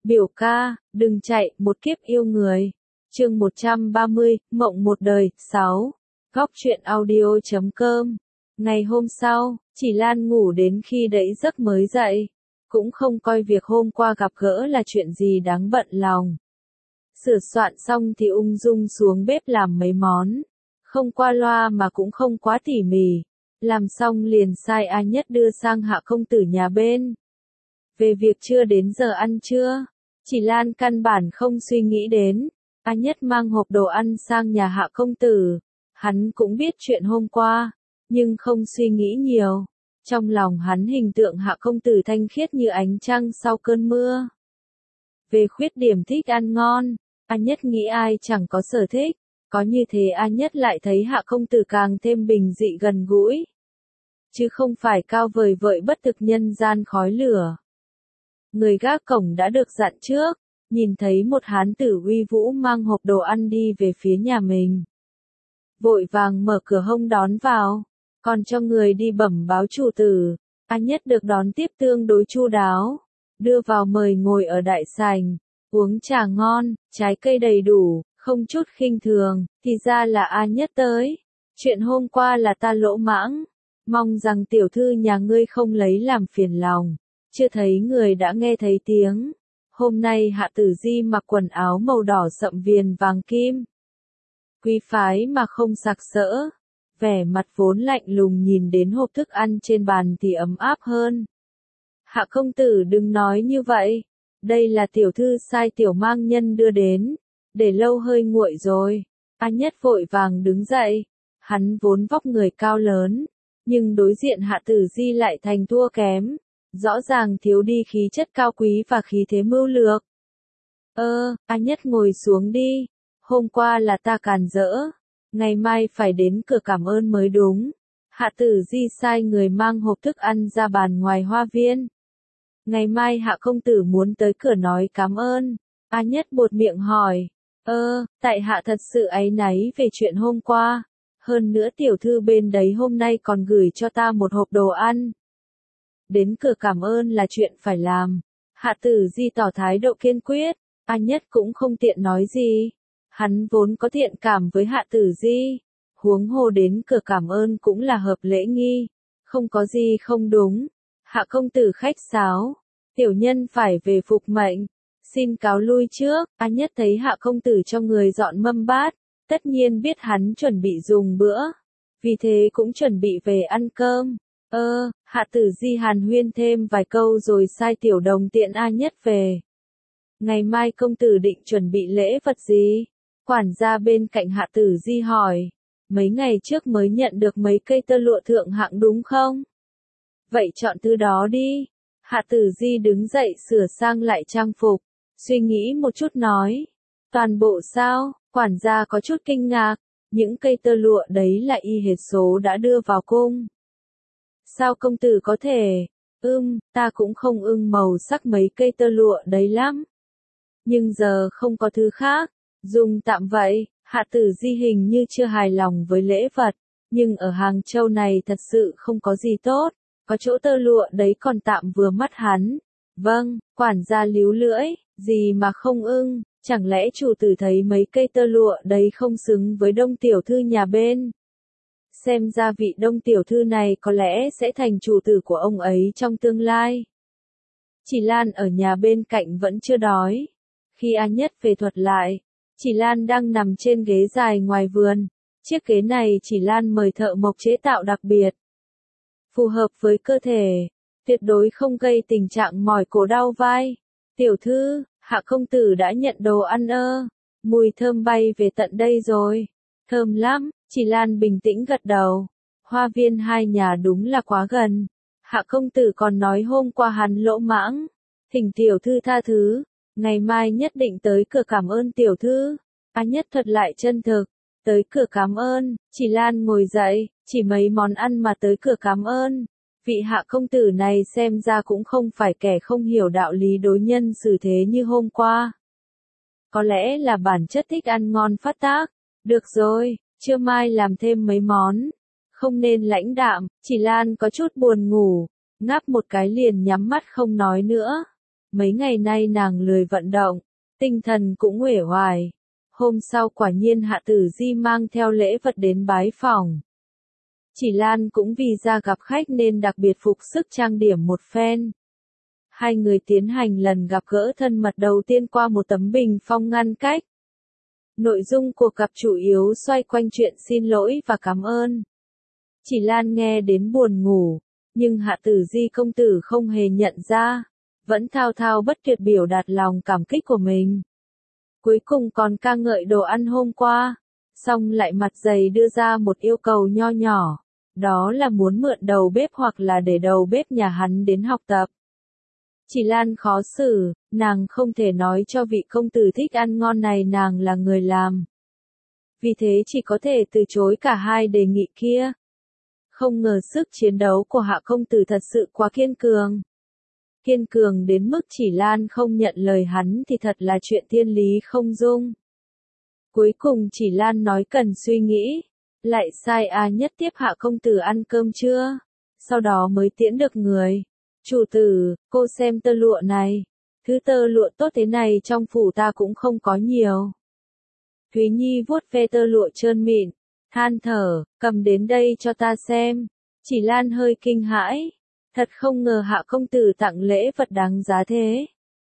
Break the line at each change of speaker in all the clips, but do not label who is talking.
Biểu ca, đừng chạy, một kiếp yêu người. Chương 130, Mộng một đời, 6. Góc truyện audio.com. Ngày hôm sau, chỉ Lan ngủ đến khi đẫy giấc mới dậy, cũng không coi việc hôm qua gặp gỡ là chuyện gì đáng bận lòng. Sửa soạn xong thì ung dung xuống bếp làm mấy món, không qua loa mà cũng không quá tỉ mỉ. Làm xong liền sai A Nhất đưa sang Hạ công tử nhà bên. Về việc chưa đến giờ ăn trưa, chỉ Lan căn bản không suy nghĩ đến. A Nhất mang hộp đồ ăn sang nhà Hạ công tử. Hắn cũng biết chuyện hôm qua, nhưng không suy nghĩ nhiều. Trong lòng hắn hình tượng Hạ công tử thanh khiết như ánh trăng sau cơn mưa. Về khuyết điểm thích ăn ngon, A Nhất nghĩ ai chẳng có sở thích. Có như thế A Nhất lại thấy Hạ công tử càng thêm bình dị gần gũi, chứ không phải cao vời vợi bất thực nhân gian khói lửa. Người gác cổng đã được dặn trước, nhìn thấy một hán tử uy vũ mang hộp đồ ăn đi về phía nhà mình. Vội vàng mở cửa hông đón vào, còn cho người đi bẩm báo chủ tử. A Nhất được đón tiếp tương đối chu đáo, đưa vào mời ngồi ở đại sảnh, uống trà ngon, trái cây đầy đủ, không chút khinh thường. Thì ra là A Nhất tới, chuyện hôm qua là ta lỗ mãng, mong rằng tiểu thư nhà ngươi không lấy làm phiền lòng. Chưa thấy người đã nghe thấy tiếng. Hôm nay Hạ Tử Di mặc quần áo màu đỏ sậm viền vàng kim, quý phái mà không sặc sỡ, vẻ mặt vốn lạnh lùng nhìn đến hộp thức ăn trên bàn thì ấm áp hơn. Hạ công tử đừng nói như vậy, đây là tiểu thư sai tiểu mang nhân đưa đến, để lâu hơi nguội rồi. A Nhất vội vàng đứng dậy, hắn vốn vóc người cao lớn, nhưng đối diện Hạ Tử Di lại thành thua kém. Rõ ràng thiếu đi khí chất cao quý và khí thế mưu lược. A Nhất ngồi xuống đi. Hôm qua là ta càn rỡ. Ngày mai phải đến cửa cảm ơn mới đúng. Hạ Tử Di sai người mang hộp thức ăn ra bàn ngoài hoa viên. Ngày mai Hạ công tử muốn tới cửa nói cảm ơn. A Nhất buột miệng hỏi. Tại Hạ thật sự áy náy về chuyện hôm qua. Hơn nữa tiểu thư bên đấy hôm nay còn gửi cho ta một hộp đồ ăn. Đến cửa cảm ơn là chuyện phải làm. Hạ Tử Di tỏ thái độ kiên quyết. A Nhất cũng không tiện nói gì. Hắn vốn có thiện cảm với Hạ Tử Di. Huống hồ đến cửa cảm ơn cũng là hợp lễ nghi. Không có gì không đúng. Hạ công tử khách sáo. Tiểu nhân phải về phục mệnh. Xin cáo lui trước. A Nhất thấy Hạ công tử cho người dọn mâm bát. Tất nhiên biết hắn chuẩn bị dùng bữa. Vì thế cũng chuẩn bị về ăn cơm. Hạ Tử Di hàn huyên thêm vài câu rồi sai tiểu đồng tiện A Nhất về. Ngày mai công tử định chuẩn bị lễ vật gì? Quản gia bên cạnh Hạ Tử Di hỏi. Mấy ngày trước mới nhận được mấy cây tơ lụa thượng hạng đúng không? Vậy chọn thứ đó đi. Hạ Tử Di đứng dậy sửa sang lại trang phục. Suy nghĩ một chút nói. Toàn bộ sao? Quản gia có chút kinh ngạc. Những cây tơ lụa đấy là y hệt số đã đưa vào cung. Sao công tử có thể? Ta cũng không ưng màu sắc mấy cây tơ lụa đấy lắm. Nhưng giờ không có thứ khác, dùng tạm vậy. Hạ Tử Di hình như chưa hài lòng với lễ vật, nhưng ở Hàng Châu này thật sự không có gì tốt, có chỗ tơ lụa đấy còn tạm vừa mắt hắn. Vâng, quản gia líu lưỡi, gì mà không ưng, chẳng lẽ chủ tử thấy mấy cây tơ lụa đấy không xứng với Đông tiểu thư nhà bên? Xem ra vị Đông tiểu thư này có lẽ sẽ thành chủ tử của ông ấy trong tương lai. Chỉ Lan ở nhà bên cạnh vẫn chưa đói. Khi A Nhất về thuật lại, Chỉ Lan đang nằm trên ghế dài ngoài vườn. Chiếc ghế này Chỉ Lan mời thợ mộc chế tạo đặc biệt, phù hợp với cơ thể, tuyệt đối không gây tình trạng mỏi cổ đau vai. Tiểu thư, Hạ công tử đã nhận đồ ăn mùi thơm bay về tận đây rồi. Thơm lắm. Chỉ Lan bình tĩnh gật đầu. Hoa viên hai nhà đúng là quá gần. Hạ công tử còn nói hôm qua hắn lỗ mãng. Thỉnh tiểu thư tha thứ. Ngày mai nhất định tới cửa cảm ơn tiểu thư. A Nhất thuật lại chân thực. Tới cửa cảm ơn. Chỉ Lan ngồi dậy. Chỉ mấy món ăn mà tới cửa cảm ơn. Vị Hạ công tử này xem ra cũng không phải kẻ không hiểu đạo lý đối nhân xử thế như hôm qua. Có lẽ là bản chất thích ăn ngon phát tác. Được rồi. Trưa mai làm thêm mấy món. Không nên lãnh đạm. Chỉ Lan có chút buồn ngủ. Ngáp một cái liền nhắm mắt không nói nữa. Mấy ngày nay nàng lười vận động, tinh thần cũng uể oải. Hôm sau quả nhiên Hạ Tử Di mang theo lễ vật đến bái phỏng. Chỉ Lan cũng vì ra gặp khách nên đặc biệt phục sức trang điểm một phen. Hai người tiến hành lần gặp gỡ thân mật đầu tiên qua một tấm bình phong ngăn cách. Nội dung cuộc gặp chủ yếu xoay quanh chuyện xin lỗi và cảm ơn. Chỉ Lan nghe đến buồn ngủ, nhưng Hạ Tử Di công tử không hề nhận ra, vẫn thao thao bất tuyệt biểu đạt lòng cảm kích của mình. Cuối cùng còn ca ngợi đồ ăn hôm qua, xong lại mặt dày đưa ra một yêu cầu nho nhỏ, đó là muốn mượn đầu bếp hoặc là để đầu bếp nhà hắn đến học tập. Chỉ Lan khó xử, nàng không thể nói cho vị công tử thích ăn ngon này nàng là người làm. Vì thế chỉ có thể từ chối cả hai đề nghị kia. Không ngờ sức chiến đấu của Hạ công tử thật sự quá kiên cường. Kiên cường đến mức Chỉ Lan không nhận lời hắn thì thật là chuyện thiên lý không dung. Cuối cùng Chỉ Lan nói cần suy nghĩ, lại sai A Nhất tiếp Hạ công tử ăn cơm trưa, sau đó mới tiễn được người. Chủ tử, cô xem tơ lụa này, thứ tơ lụa tốt thế này trong phủ ta cũng không có nhiều. Thúy Nhi vuốt ve tơ lụa trơn mịn, than thở, cầm đến đây cho ta xem. Chỉ Lan hơi kinh hãi, thật không ngờ Hạ công tử tặng lễ vật đáng giá thế.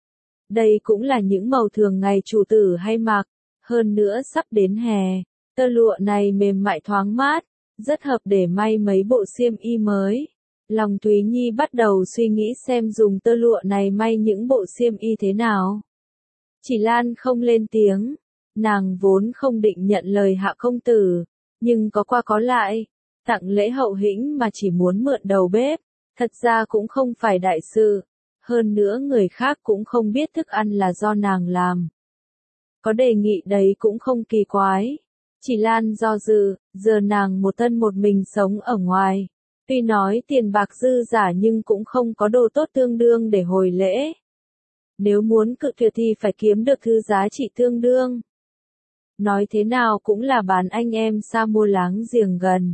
Đây cũng là những màu thường ngày chủ tử hay mặc, hơn nữa sắp đến hè, tơ lụa này mềm mại thoáng mát, rất hợp để may mấy bộ xiêm y mới. Lòng Thúy Nhi bắt đầu suy nghĩ xem dùng tơ lụa này may những bộ xiêm y thế nào. Chỉ Lan không lên tiếng, nàng vốn không định nhận lời Hạ công tử, nhưng có qua có lại, tặng lễ hậu hĩnh mà chỉ muốn mượn đầu bếp, thật ra cũng không phải đại sự, hơn nữa người khác cũng không biết thức ăn là do nàng làm. Có đề nghị đấy cũng không kỳ quái. Chỉ Lan do dự, giờ nàng một thân một mình sống ở ngoài. Tuy nói tiền bạc dư giả nhưng cũng không có đồ tốt tương đương để hồi lễ. Nếu muốn cự tuyệt thì phải kiếm được thứ giá trị tương đương. Nói thế nào cũng là bán anh em xa mua láng giềng gần.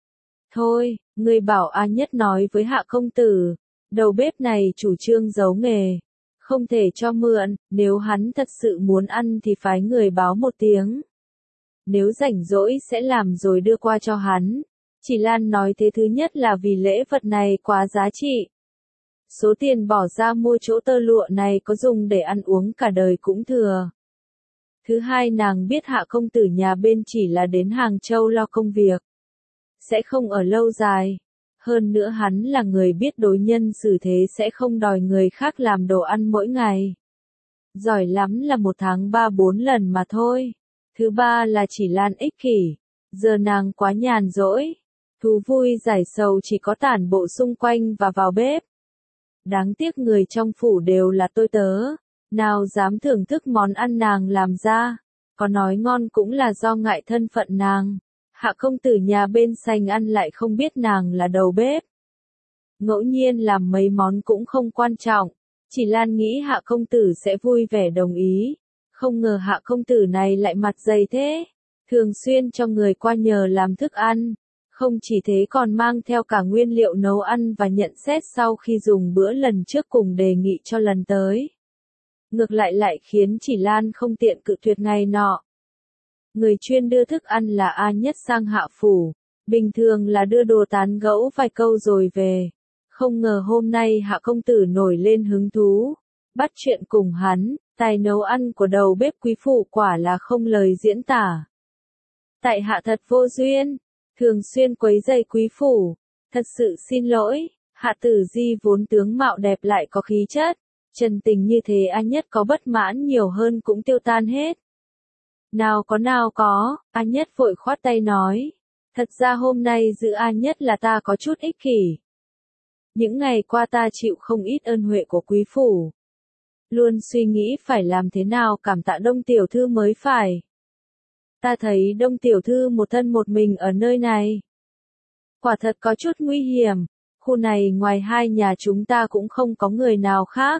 Thôi, người bảo A Nhất nói với Hạ công tử, đầu bếp này chủ trương giấu nghề, không thể cho mượn, nếu hắn thật sự muốn ăn thì phái người báo một tiếng. Nếu rảnh rỗi sẽ làm rồi đưa qua cho hắn. Chỉ Lan nói thế thứ nhất là vì lễ vật này quá giá trị. Số tiền bỏ ra mua chỗ tơ lụa này có dùng để ăn uống cả đời cũng thừa. Thứ hai nàng biết Hạ công tử nhà bên chỉ là đến Hàng Châu lo công việc. Sẽ không ở lâu dài. Hơn nữa hắn là người biết đối nhân xử thế sẽ không đòi người khác làm đồ ăn mỗi ngày. Giỏi lắm là một tháng 3-4 lần mà thôi. Thứ ba là Chỉ Lan ích kỷ. Giờ nàng quá nhàn rỗi. Thú vui giải sầu chỉ có tản bộ xung quanh và vào bếp. Đáng tiếc người trong phủ đều là tôi tớ. Nào dám thưởng thức món ăn nàng làm ra. Có nói ngon cũng là do ngại thân phận nàng. Hạ công tử nhà bên sành ăn lại không biết nàng là đầu bếp. Ngẫu nhiên làm mấy món cũng không quan trọng. Chỉ Lan nghĩ Hạ công tử sẽ vui vẻ đồng ý. Không ngờ Hạ công tử này lại mặt dày thế. Thường xuyên cho người qua nhờ làm thức ăn. Không chỉ thế còn mang theo cả nguyên liệu nấu ăn và nhận xét sau khi dùng bữa lần trước cùng đề nghị cho lần tới. Ngược lại khiến Chỉ Lan không tiện cự tuyệt ngày nọ. Người chuyên đưa thức ăn là A Nhất sang Hạ phủ, bình thường là đưa đồ tán gẫu vài câu rồi về. Không ngờ hôm nay Hạ công tử nổi lên hứng thú, bắt chuyện cùng hắn, tài nấu ăn của đầu bếp quý phủ quả là không lời diễn tả. Tại hạ thật vô duyên, thường xuyên quấy rầy quý phủ, thật sự xin lỗi. Hạ Tử Di vốn tướng mạo đẹp lại có khí chất, trần tình như thế A Nhất có bất mãn nhiều hơn cũng tiêu tan hết. Nào có, A Nhất vội khoát tay nói. Thật ra hôm nay giữ A Nhất là ta có chút ích kỷ. Những ngày qua ta chịu không ít ơn huệ của quý phủ. Luôn suy nghĩ phải làm thế nào cảm tạ Đông tiểu thư mới phải. Ta thấy Đông tiểu thư một thân một mình ở nơi này. Quả thật có chút nguy hiểm, khu này ngoài hai nhà chúng ta cũng không có người nào khác.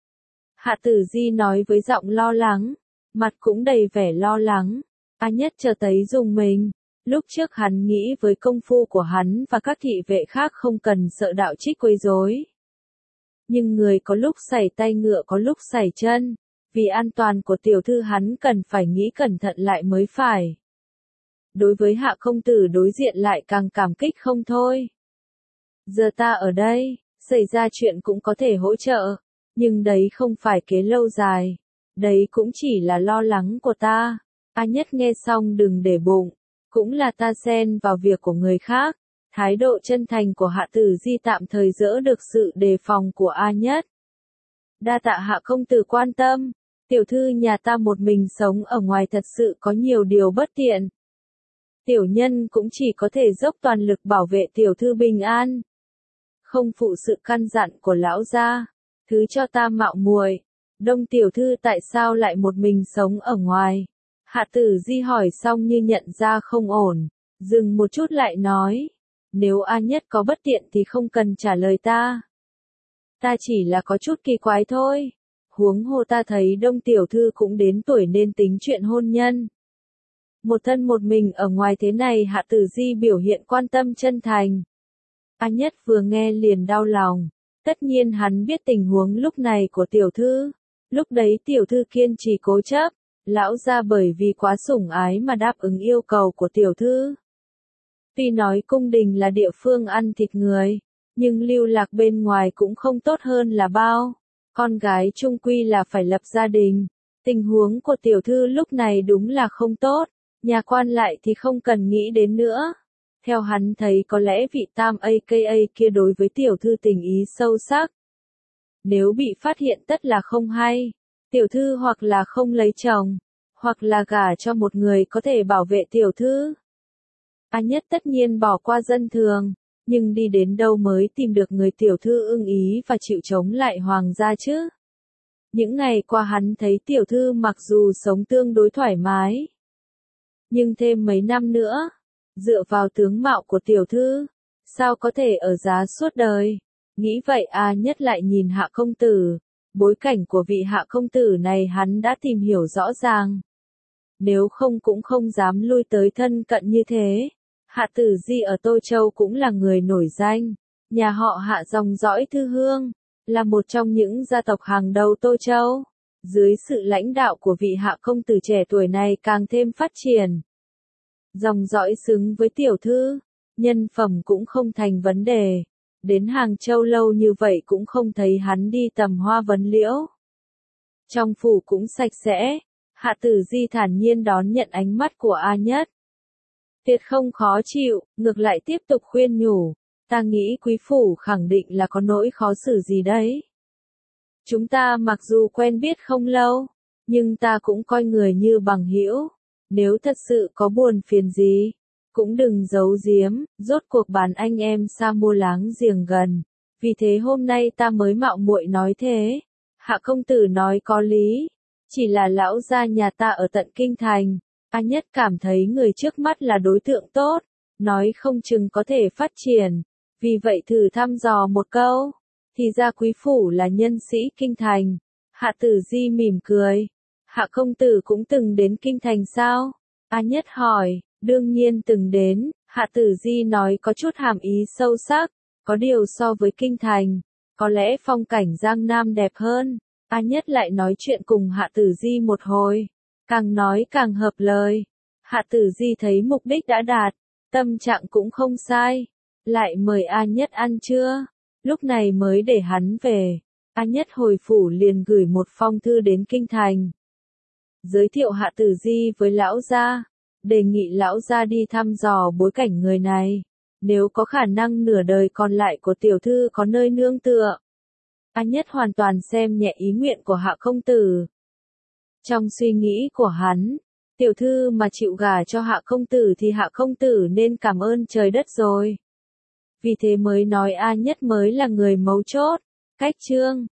Hạ Tử Di nói với giọng lo lắng, mặt cũng đầy vẻ lo lắng. A Nhất chợt thấy rùng mình, lúc trước hắn nghĩ với công phu của hắn và các thị vệ khác không cần sợ đạo trích quấy rối. Nhưng người có lúc sảy tay ngựa có lúc sảy chân. Vì an toàn của tiểu thư hắn cần phải nghĩ cẩn thận lại mới phải. Đối với Hạ công tử đối diện lại càng cảm kích không thôi. Giờ ta ở đây, xảy ra chuyện cũng có thể hỗ trợ. Nhưng đấy không phải kế lâu dài. Đấy cũng chỉ là lo lắng của ta. A Nhất nghe xong đừng để bụng. Cũng là ta xen vào việc của người khác. Thái độ chân thành của Hạ Tử Di tạm thời đỡ được sự đề phòng của A Nhất. Đa tạ Hạ công tử quan tâm. Tiểu thư nhà ta một mình sống ở ngoài thật sự có nhiều điều bất tiện. Tiểu nhân cũng chỉ có thể dốc toàn lực bảo vệ tiểu thư bình an. Không phụ sự căn dặn của lão gia. Thứ cho ta mạo muội. Đông tiểu thư tại sao lại một mình sống ở ngoài? Hạ Tử Di hỏi xong như nhận ra không ổn. Dừng một chút lại nói. Nếu A Nhất có bất tiện thì không cần trả lời ta. Ta chỉ là có chút kỳ quái thôi. Huống hồ ta thấy Đông tiểu thư cũng đến tuổi nên tính chuyện hôn nhân. Một thân một mình ở ngoài thế này Hạ Tử Di biểu hiện quan tâm chân thành. A Nhất vừa nghe liền đau lòng. Tất nhiên hắn biết tình huống lúc này của tiểu thư. Lúc đấy tiểu thư kiên trì cố chấp. Lão gia bởi vì quá sủng ái mà đáp ứng yêu cầu của tiểu thư. Tuy nói cung đình là địa phương ăn thịt người. Nhưng lưu lạc bên ngoài cũng không tốt hơn là bao. Con gái chung quy là phải lập gia đình. Tình huống của tiểu thư lúc này đúng là không tốt. Nhà quan lại thì không cần nghĩ đến nữa. Theo hắn thấy có lẽ vị tam aka kia đối với tiểu thư tình ý sâu sắc. Nếu bị phát hiện tất là không hay. Tiểu thư hoặc là không lấy chồng. Hoặc là gả cho một người có thể bảo vệ tiểu thư. A Nhất tất nhiên bỏ qua dân thường. Nhưng đi đến đâu mới tìm được người tiểu thư ưng ý và chịu chống lại hoàng gia chứ? Những ngày qua hắn thấy tiểu thư mặc dù sống tương đối thoải mái. Nhưng thêm mấy năm nữa, dựa vào tướng mạo của tiểu thư, sao có thể ở giá suốt đời? Nghĩ vậy A Nhất lại nhìn Hạ công tử. Bối cảnh của vị Hạ công tử này hắn đã tìm hiểu rõ ràng. Nếu không cũng không dám lui tới thân cận như thế. Hạ Tử Di ở Tô Châu cũng là người nổi danh. Nhà họ Hạ dòng dõi Thư Hương, là một trong những gia tộc hàng đầu Tô Châu. Dưới sự lãnh đạo của vị Hạ công tử trẻ tuổi này càng thêm phát triển. Dòng dõi xứng với tiểu thư, nhân phẩm cũng không thành vấn đề. Đến Hàng Châu lâu như vậy cũng không thấy hắn đi tầm hoa vấn liễu. Trong phủ cũng sạch sẽ, Hạ Tử Di thản nhiên đón nhận ánh mắt của A Nhất. Tuyệt không khó chịu, ngược lại tiếp tục khuyên nhủ. Ta nghĩ quý phủ khẳng định là có nỗi khó xử gì đấy. Chúng ta mặc dù quen biết không lâu, nhưng ta cũng coi người như bằng hữu. Nếu thật sự có buồn phiền gì, cũng đừng giấu giếm, rốt cuộc bàn anh em xa mua láng giềng gần. Vì thế hôm nay ta mới mạo muội nói thế. Hạ công tử nói có lý, chỉ là lão gia nhà ta ở tận kinh thành. A Nhất cảm thấy người trước mắt là đối tượng tốt, nói không chừng có thể phát triển. Vì vậy thử thăm dò một câu, thì ra quý phủ là nhân sĩ kinh thành. Hạ Tử Di mỉm cười. Hạ công tử cũng từng đến kinh thành sao? A Nhất hỏi. Đương nhiên từng đến. Hạ Tử Di nói có chút hàm ý sâu sắc. Có điều so với kinh thành, có lẽ phong cảnh Giang Nam đẹp hơn. A Nhất lại nói chuyện cùng Hạ Tử Di một hồi. Càng nói càng hợp lời. Hạ Tử Di thấy mục đích đã đạt. Tâm trạng cũng không sai. Lại mời A Nhất ăn trưa. Lúc này mới để hắn về. A Nhất hồi phủ liền gửi một phong thư đến kinh thành. Giới thiệu Hạ Tử Di với lão gia. Đề nghị lão gia đi thăm dò bối cảnh người này. Nếu có khả năng nửa đời còn lại của tiểu thư có nơi nương tựa. A Nhất hoàn toàn xem nhẹ ý nguyện của Hạ công tử. Trong suy nghĩ của hắn, tiểu thư mà chịu gả cho Hạ công tử thì Hạ công tử nên cảm ơn trời đất rồi. Vì thế mới nói A Nhất mới là người mấu chốt. Cách chương